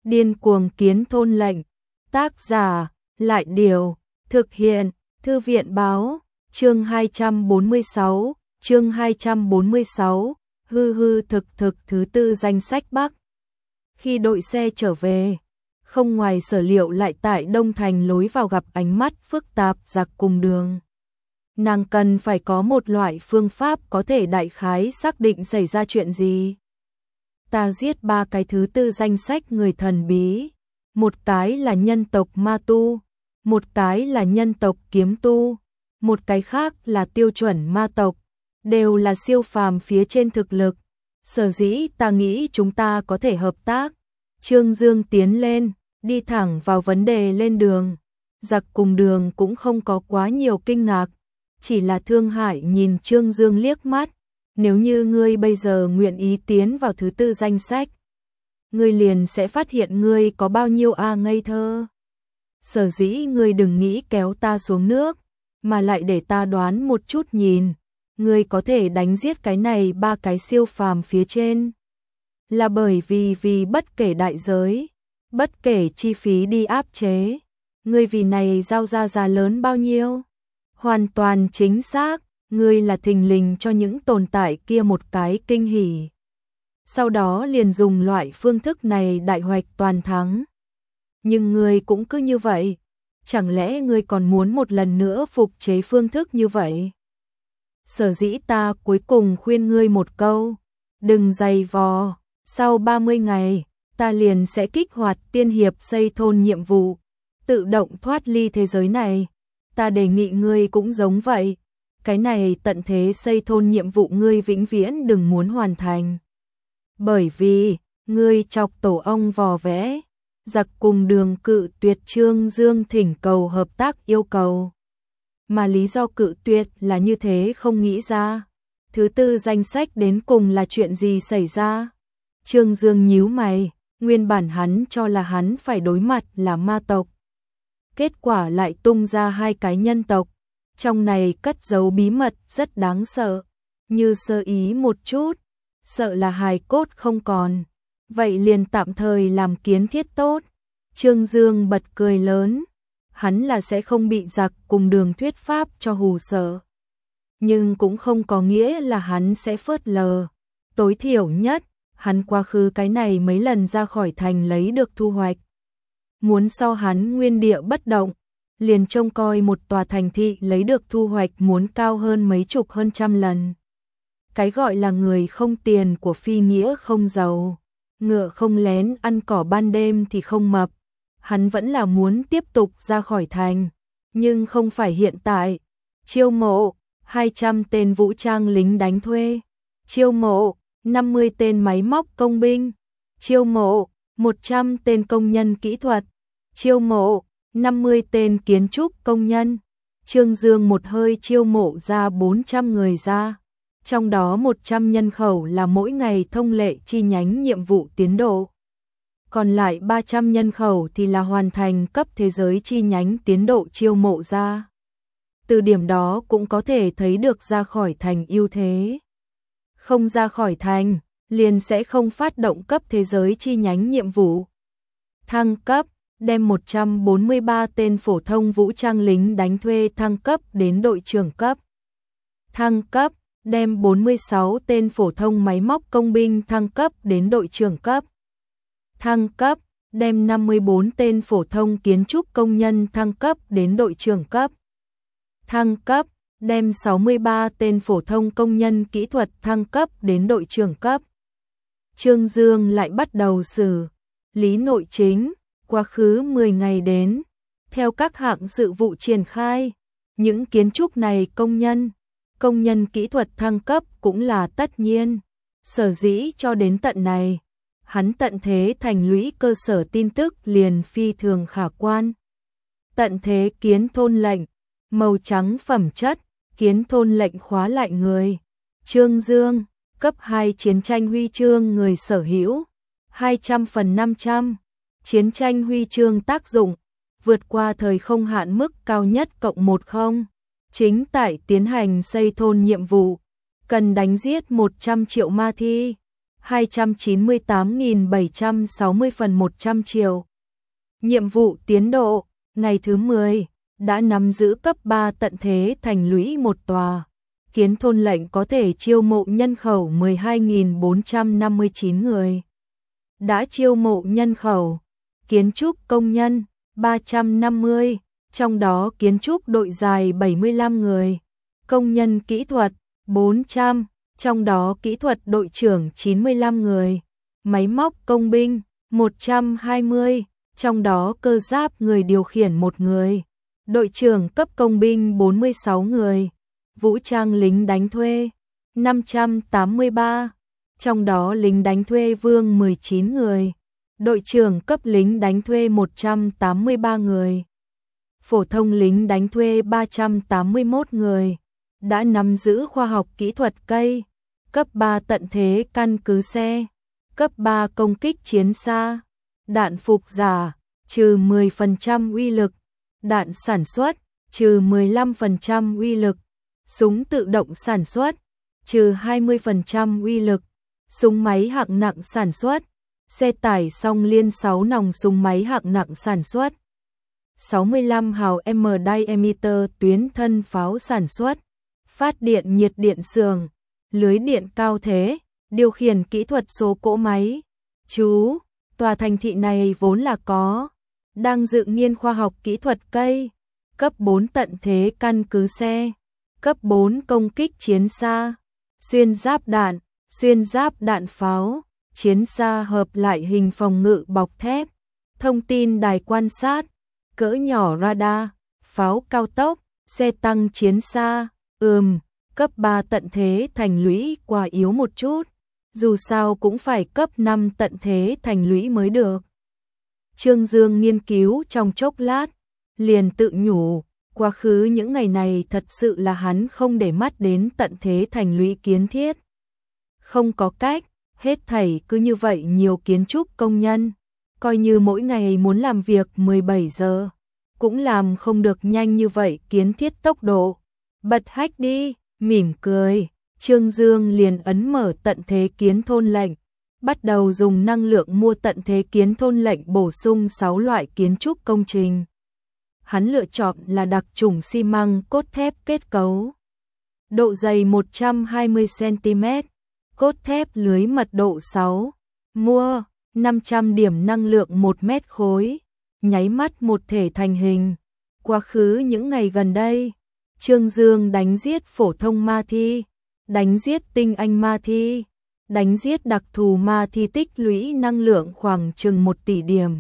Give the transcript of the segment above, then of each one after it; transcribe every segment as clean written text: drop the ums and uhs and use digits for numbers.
Điên cuồng kiến thôn lệnh. Tác giả, Lại Điều. Thực hiện, Thư viện báo. Chương 246, chương 246, hư hư thực thứ tư danh sách Bắc. Khi đội xe trở về, không ngoài sở liệu lại tại Đông Thành lối vào gặp ánh mắt phức tạp giặc cùng đường. Nàng cần phải có một loại phương pháp có thể đại khái xác định xảy ra chuyện gì. Ta giết 3 cái thứ tư danh sách người thần bí, một cái là nhân tộc ma tu, một cái là nhân tộc kiếm tu, một cái khác là tiêu chuẩn ma tộc, đều là siêu phàm phía trên thực lực. Sở dĩ ta nghĩ chúng ta có thể hợp tác. Trương Dương tiến lên, đi thẳng vào vấn đề lên đường. Giặc cùng đường cũng không có quá nhiều kinh ngạc, chỉ là thương hại nhìn Trương Dương liếc mắt. Nếu như ngươi bây giờ nguyện ý tiến vào thứ tư danh sách, ngươi liền sẽ phát hiện ngươi có bao nhiêu ngây thơ. Sở dĩ ngươi đừng nghĩ kéo ta xuống nước, mà lại để ta đoán một chút nhìn, ngươi có thể đánh giết cái này 3 cái siêu phàm phía trên. Là bởi vì bất kể đại giới, bất kể chi phí đi áp chế, ngươi vì này giao ra giá lớn bao nhiêu. Hoàn toàn chính xác, ngươi là thình lình cho những tồn tại kia một cái kinh hỉ. Sau đó liền dùng loại phương thức này đại hoạch toàn thắng. Nhưng ngươi cũng cứ như vậy, chẳng lẽ ngươi còn muốn một lần nữa phục chế phương thức như vậy? Sở dĩ ta cuối cùng khuyên ngươi một câu, đừng giày vò, sau 30 ngày, ta liền sẽ kích hoạt tiên hiệp xây thôn nhiệm vụ, tự động thoát ly thế giới này. Ta đề nghị ngươi cũng giống vậy, cái này tận thế xây thôn nhiệm vụ ngươi vĩnh viễn đừng muốn hoàn thành. Bởi vì, ngươi chọc tổ ong vò vẽ, giặc cùng đường cự tuyệt Trương Dương thỉnh cầu hợp tác yêu cầu. Mà lý do cự tuyệt là như thế không nghĩ ra. Thứ tư danh sách đến cùng là chuyện gì xảy ra? Trương Dương nhíu mày, nguyên bản hắn cho là hắn phải đối mặt là ma tộc. Kết quả lại tung ra 2 cái nhân tộc, trong này cất giấu bí mật rất đáng sợ, như sơ ý một chút, sợ là hài cốt không còn, vậy liền tạm thời làm kiến thiết tốt. Trương Dương bật cười lớn, hắn là sẽ không bị giặc cùng đường thuyết pháp cho hù sợ, nhưng cũng không có nghĩa là hắn sẽ phớt lờ. Tối thiểu nhất, hắn quá khứ cái này mấy lần ra khỏi thành lấy được thu hoạch. Muốn so hắn nguyên địa bất động, liền trông coi một tòa thành thị lấy được thu hoạch muốn cao hơn mấy chục hơn trăm lần. Cái gọi là người không tiền của phi nghĩa không giàu, ngựa không lén ăn cỏ ban đêm thì không mập. Hắn vẫn là muốn tiếp tục ra khỏi thành, nhưng không phải hiện tại. Chiêu mộ 200 tên vũ trang lính đánh thuê, chiêu mộ 50 tên máy móc công binh, chiêu mộ 100 tên công nhân kỹ thuật, chiêu mộ 50 tên kiến trúc công nhân. Trương Dương một hơi chiêu mộ ra 400 người ra, trong đó 100 nhân khẩu là mỗi ngày thông lệ chi nhánh nhiệm vụ tiến độ. Còn lại 300 nhân khẩu thì là hoàn thành cấp thế giới chi nhánh tiến độ chiêu mộ ra. Từ điểm đó cũng có thể thấy được ra khỏi thành ưu thế. Không ra khỏi thành, liền sẽ không phát động cấp thế giới chi nhánh nhiệm vụ. Thăng cấp, đem 143 tên phổ thông vũ trang lính đánh thuê thăng cấp đến đội trưởng cấp. Thăng cấp, đem 46 tên phổ thông máy móc công binh thăng cấp đến đội trưởng cấp. Thăng cấp, đem 54 tên phổ thông kiến trúc công nhân thăng cấp đến đội trưởng cấp. Thăng cấp, đem 63 tên phổ thông công nhân kỹ thuật thăng cấp đến đội trưởng cấp. Trương Dương lại bắt đầu xử lý nội chính, quá khứ 10 ngày đến, theo các hạng sự vụ triển khai, những kiến trúc này công nhân kỹ thuật thăng cấp cũng là tất nhiên. Sở dĩ cho đến tận này, hắn tận thế thành lũy cơ sở tin tức liền phi thường khả quan. Tận thế kiến thôn lệnh, màu trắng phẩm chất, kiến thôn lệnh khóa lại người. Trương Dương, cấp 2 chiến tranh huy chương người sở hữu, 200/500. Chiến tranh huy chương tác dụng, vượt qua thời không hạn mức cao nhất +10. Chính tại tiến hành xây thôn nhiệm vụ, cần đánh giết 100 triệu ma thi. 298.760 phần 100 triệu. Nhiệm vụ tiến độ, ngày thứ 10, đã nắm giữ cấp 3 tận thế thành lũy một tòa. Kiến thôn lệnh có thể chiêu mộ nhân khẩu 12.459 người. Đã chiêu mộ nhân khẩu, kiến trúc công nhân, 350, trong đó kiến trúc đội dài 75 người. Công nhân kỹ thuật, 400, trong đó kỹ thuật đội trưởng 95 người. Máy móc công binh, 120, trong đó cơ giáp người điều khiển 1 người. Đội trưởng cấp công binh 46 người. Vũ trang lính đánh thuê, 583, trong đó lính đánh thuê vương 19 người. Đội trưởng cấp lính đánh thuê 183 người. Phổ thông lính đánh thuê 381 người. Đã nắm giữ khoa học kỹ thuật cây. Cấp 3 tận thế căn cứ xe. Cấp 3 công kích chiến xa. Đạn phục giả, trừ 10% uy lực. Đạn sản xuất, trừ 15% uy lực. Súng tự động sản xuất, trừ 20% uy lực. Súng máy hạng nặng sản xuất. Xe tải song liên 6 nòng súng máy hạng nặng sản xuất. 65 hào M diameter tuyến thân pháo sản xuất. Phát điện nhiệt điện xưởng. Lưới điện cao thế. Điều khiển kỹ thuật số cỗ máy. Chú, tòa thành thị này vốn là có. Đang dựng nghiên khoa học kỹ thuật cây. Cấp 4 tận thế căn cứ xe. Cấp 4 công kích chiến xa. Xuyên giáp đạn pháo. Chiến xa hợp lại hình phòng ngự bọc thép. Thông tin đài quan sát. Cỡ nhỏ radar. Pháo cao tốc. Xe tăng chiến xa. Cấp 3 tận thế thành lũy quá yếu một chút. Dù sao cũng phải cấp 5 tận thế thành lũy mới được. Trương Dương nghiên cứu trong chốc lát. Liền tự nhủ. Quá khứ những ngày này thật sự là hắn không để mắt đến tận thế thành lũy kiến thiết. Không có cách, hết thảy cứ như vậy nhiều kiến trúc công nhân. Coi như mỗi ngày muốn làm việc 17 giờ, cũng làm không được nhanh như vậy kiến thiết tốc độ. Bật hack đi, mỉm cười, Trương Dương liền ấn mở tận thế kiến thôn lệnh. Bắt đầu dùng năng lượng mua tận thế kiến thôn lệnh bổ sung 6 loại kiến trúc công trình. Hắn lựa chọn là đặc chủng xi măng cốt thép kết cấu. Độ dày 120cm, cốt thép lưới mật độ 6. Mua, 500 điểm năng lượng 1 mét khối, nháy mắt một thể thành hình. Quá khứ những ngày gần đây, Trương Dương đánh giết phổ thông ma thi, đánh giết tinh anh ma thi, đánh giết đặc thù ma thi tích lũy năng lượng khoảng chừng 1 tỷ điểm.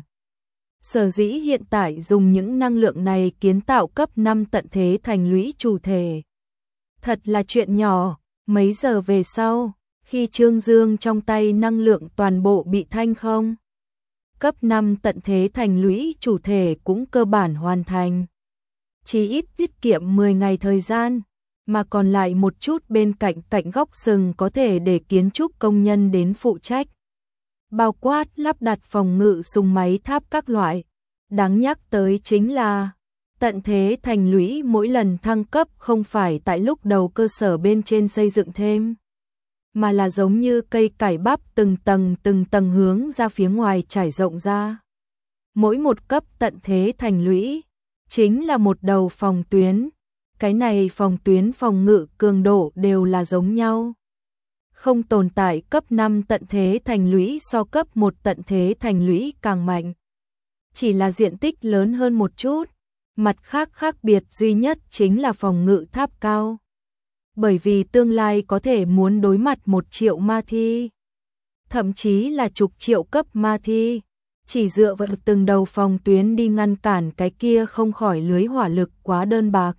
Sở dĩ hiện tại dùng những năng lượng này kiến tạo cấp 5 tận thế thành lũy chủ thể. Thật là chuyện nhỏ, mấy giờ về sau, khi Trương Dương trong tay năng lượng toàn bộ bị thanh không. Cấp 5 tận thế thành lũy chủ thể cũng cơ bản hoàn thành. Chỉ ít tiết kiệm 10 ngày thời gian, mà còn lại một chút bên cạnh góc sừng có thể để kiến trúc công nhân đến phụ trách. Bao quát lắp đặt phòng ngự súng máy tháp các loại. Đáng nhắc tới chính là tận thế thành lũy mỗi lần thăng cấp không phải tại lúc đầu cơ sở bên trên xây dựng thêm, mà là giống như cây cải bắp từng tầng hướng ra phía ngoài trải rộng ra. Mỗi một cấp tận thế thành lũy chính là một đầu phòng tuyến. Cái này phòng tuyến phòng ngự cường độ đều là giống nhau. Không tồn tại cấp 5 tận thế thành lũy so cấp 1 tận thế thành lũy càng mạnh. Chỉ là diện tích lớn hơn một chút. Mặt khác khác biệt duy nhất chính là phòng ngự tháp cao. Bởi vì tương lai có thể muốn đối mặt 1 triệu ma thi, thậm chí là chục triệu cấp ma thi. Chỉ dựa vào từng đầu phòng tuyến đi ngăn cản cái kia không khỏi lưới hỏa lực quá đơn bạc.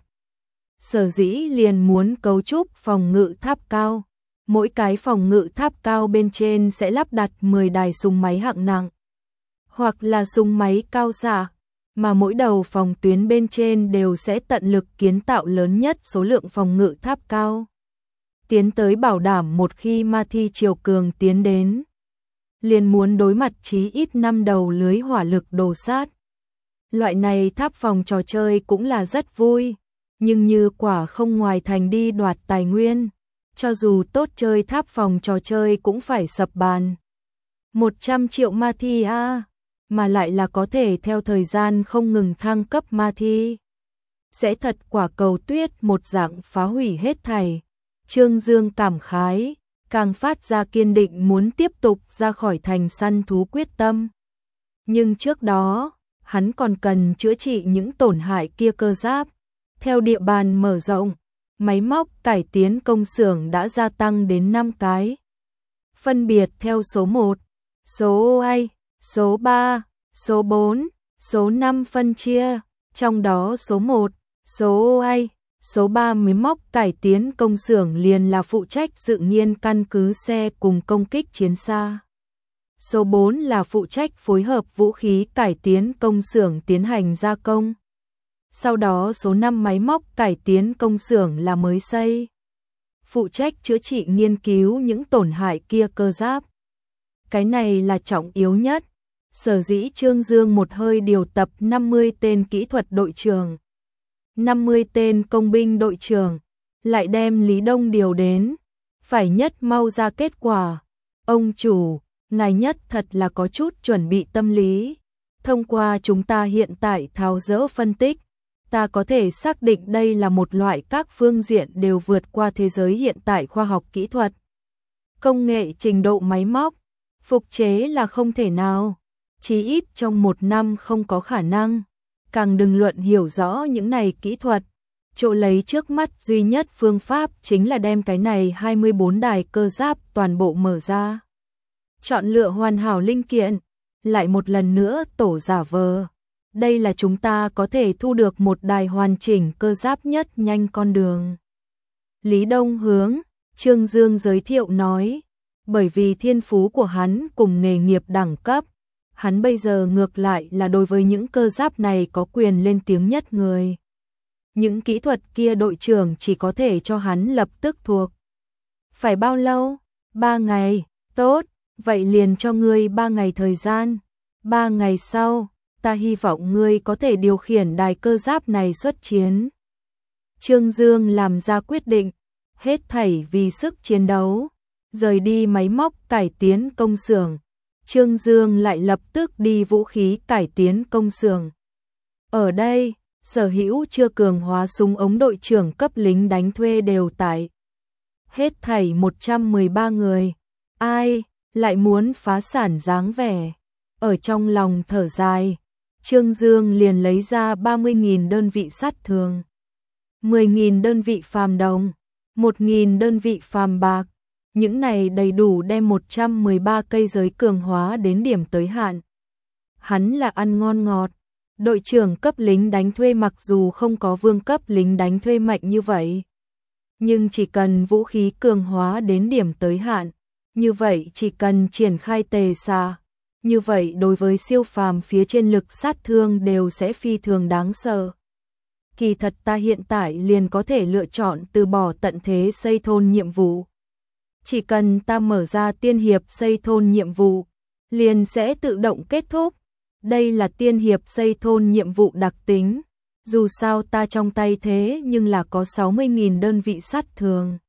Sở dĩ liền muốn cấu trúc phòng ngự tháp cao. Mỗi cái phòng ngự tháp cao bên trên sẽ lắp đặt 10 đài súng máy hạng nặng, hoặc là súng máy cao xạ, mà mỗi đầu phòng tuyến bên trên đều sẽ tận lực kiến tạo lớn nhất số lượng phòng ngự tháp cao. Tiến tới bảo đảm một khi ma thi triều cường tiến đến, liền muốn đối mặt chí ít 5 đầu lưới hỏa lực đồ sát. Loại này tháp phòng trò chơi cũng là rất vui, nhưng như quả không ngoài thành đi đoạt tài nguyên. cho dù tốt chơi tháp phòng trò chơi cũng phải sập bàn. 100 triệu ma thi a, mà lại là có thể theo thời gian không ngừng thăng cấp ma thi. Sẽ thật quả cầu tuyết một dạng phá hủy hết thảy. Trương Dương cảm khái, càng phát ra kiên định muốn tiếp tục ra khỏi thành săn thú quyết tâm. Nhưng trước đó, hắn còn cần chữa trị những tổn hại kia cơ giáp. Theo địa bàn mở rộng, máy móc cải tiến công xưởng đã gia tăng đến 5 cái. Phân biệt theo số 1, số A, số 3, số 4, số 5 phân chia, trong đó số 1, số A, số 3 máy móc cải tiến công xưởng liền là phụ trách dựng nghiên căn cứ xe cùng công kích chiến xa. Số 4 là phụ trách phối hợp vũ khí cải tiến công xưởng tiến hành gia công. Sau đó số 5 máy móc cải tiến công xưởng là mới xây, phụ trách chữa trị nghiên cứu những tổn hại kia cơ giáp. Cái này là trọng yếu nhất. Sở dĩ Trương Dương một hơi điều tập 50 tên kỹ thuật đội trưởng, 50 tên công binh đội trưởng, lại đem Lý Đông điều đến, phải nhất mau ra kết quả. Ông chủ, ngài nhất thật là có chút chuẩn bị tâm lý. Thông qua chúng ta hiện tại tháo dỡ phân tích, ta có thể xác định đây là một loại các phương diện đều vượt qua thế giới hiện tại khoa học kỹ thuật. Công nghệ trình độ máy móc, phục chế là không thể nào, chí ít trong 1 năm không có khả năng. Càng đừng luận hiểu rõ những này kỹ thuật, chỗ lấy trước mắt duy nhất phương pháp chính là đem cái này 24 đài cơ giáp toàn bộ mở ra. Chọn lựa hoàn hảo linh kiện, lại một lần nữa tổ giả vờ. Đây là chúng ta có thể thu được một đài hoàn chỉnh cơ giáp nhất nhanh con đường. Lý Đông hướng, Trương Dương giới thiệu nói, bởi vì thiên phú của hắn cùng nghề nghiệp đẳng cấp, hắn bây giờ ngược lại là đối với những cơ giáp này có quyền lên tiếng nhất người. Những kỹ thuật kia đội trưởng chỉ có thể cho hắn lập tức thuộc. Phải bao lâu? 3 ngày, tốt, vậy liền cho ngươi 3 ngày thời gian. 3 ngày sau, ta hy vọng ngươi có thể điều khiển đài cơ giáp này xuất chiến. Trương Dương làm ra quyết định, hết thảy vì sức chiến đấu, rời đi máy móc cải tiến công xưởng. Trương Dương lại lập tức đi vũ khí cải tiến công xưởng. Ở đây, sở hữu chưa cường hóa súng ống đội trưởng cấp lính đánh thuê đều tại. Hết thảy 113 người. Ai lại muốn phá sản dáng vẻ. Ở trong lòng thở dài, Trương Dương liền lấy ra 30.000 đơn vị sát thường, 10.000 đơn vị phàm đồng, 1.000 đơn vị phàm bạc. Những này đầy đủ đem 113 cây giới cường hóa đến điểm tới hạn. Hắn là ăn ngon ngọt. Đội trưởng cấp lính đánh thuê mặc dù không có vương cấp lính đánh thuê mạnh như vậy, nhưng chỉ cần vũ khí cường hóa đến điểm tới hạn, như vậy chỉ cần triển khai tề xạ, như vậy đối với siêu phàm phía trên lực sát thương đều sẽ phi thường đáng sợ. Kỳ thật ta hiện tại liền có thể lựa chọn từ bỏ tận thế xây thôn nhiệm vụ. Chỉ cần ta mở ra tiên hiệp xây thôn nhiệm vụ, liền sẽ tự động kết thúc. Đây là tiên hiệp xây thôn nhiệm vụ đặc tính. Dù sao ta trong tay thế nhưng là có 60.000 đơn vị sát thường,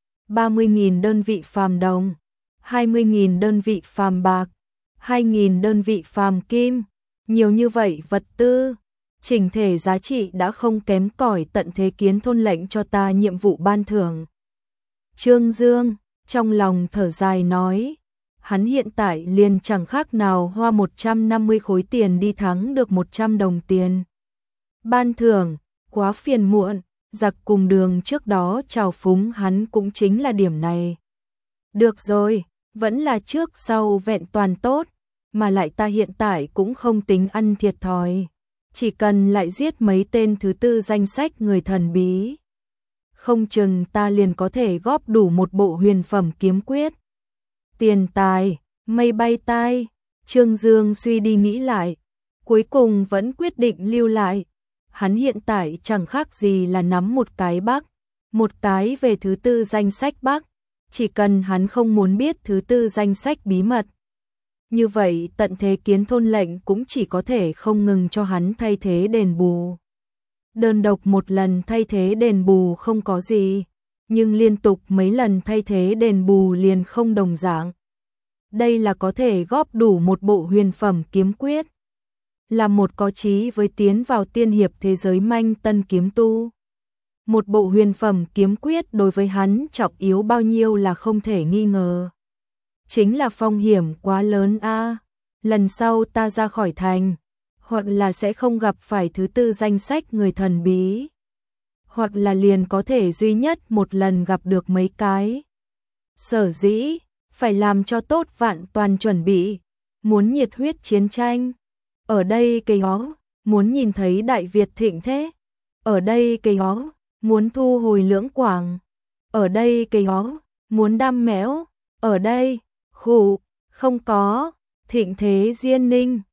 30.000 đơn vị phàm đồng, 20.000 đơn vị phàm bạc, 2.000 đơn vị phàm kim. Nhiều như vậy vật tư, chỉnh thể giá trị đã không kém cỏi tận thế kiến thôn lệnh cho ta nhiệm vụ ban thưởng. Trương Dương trong lòng thở dài nói, hắn hiện tại liền chẳng khác nào hoa 150 khối tiền đi thắng được 100 đồng tiền. Ban thưởng, quá phiền muộn, giặc cùng đường trước đó chào phúng hắn cũng chính là điểm này. Được rồi, vẫn là trước sau vẹn toàn tốt, mà lại ta hiện tại cũng không tính ăn thiệt thòi. Chỉ cần lại giết mấy tên thứ tư danh sách người thần bí, không chừng ta liền có thể góp đủ một bộ huyền phẩm kiếm quyết. Tiền tài, mây bay tai, Trương Dương suy đi nghĩ lại, cuối cùng vẫn quyết định lưu lại. Hắn hiện tại chẳng khác gì là nắm một cái bắc, một cái về thứ tư danh sách bắc, chỉ cần hắn không muốn biết thứ tư danh sách bí mật. Như vậy tận thế kiến thôn lệnh cũng chỉ có thể không ngừng cho hắn thay thế đền bù. Đơn độc một lần thay thế đền bù không có gì, nhưng liên tục mấy lần thay thế đền bù liền không đồng dạng. Đây là có thể góp đủ một bộ huyền phẩm kiếm quyết. Là một có chí với tiến vào tiên hiệp thế giới manh tân kiếm tu. Một bộ huyền phẩm kiếm quyết đối với hắn trọng yếu bao nhiêu là không thể nghi ngờ. Chính là phong hiểm quá lớn a. Lần sau ta ra khỏi thành, hoặc là sẽ không gặp phải thứ tư danh sách người thần bí, hoặc là liền có thể duy nhất một lần gặp được mấy cái. Sở dĩ phải làm cho tốt vạn toàn chuẩn bị, muốn nhiệt huyết chiến tranh. Ở đây cây hó, muốn nhìn thấy Đại Việt thịnh thế. Ở đây cây hó, muốn thu hồi Lưỡng Quảng. Ở đây cây hó, muốn đam mẽo. Ở đây, khủ, không có, thịnh thế Diên Ninh.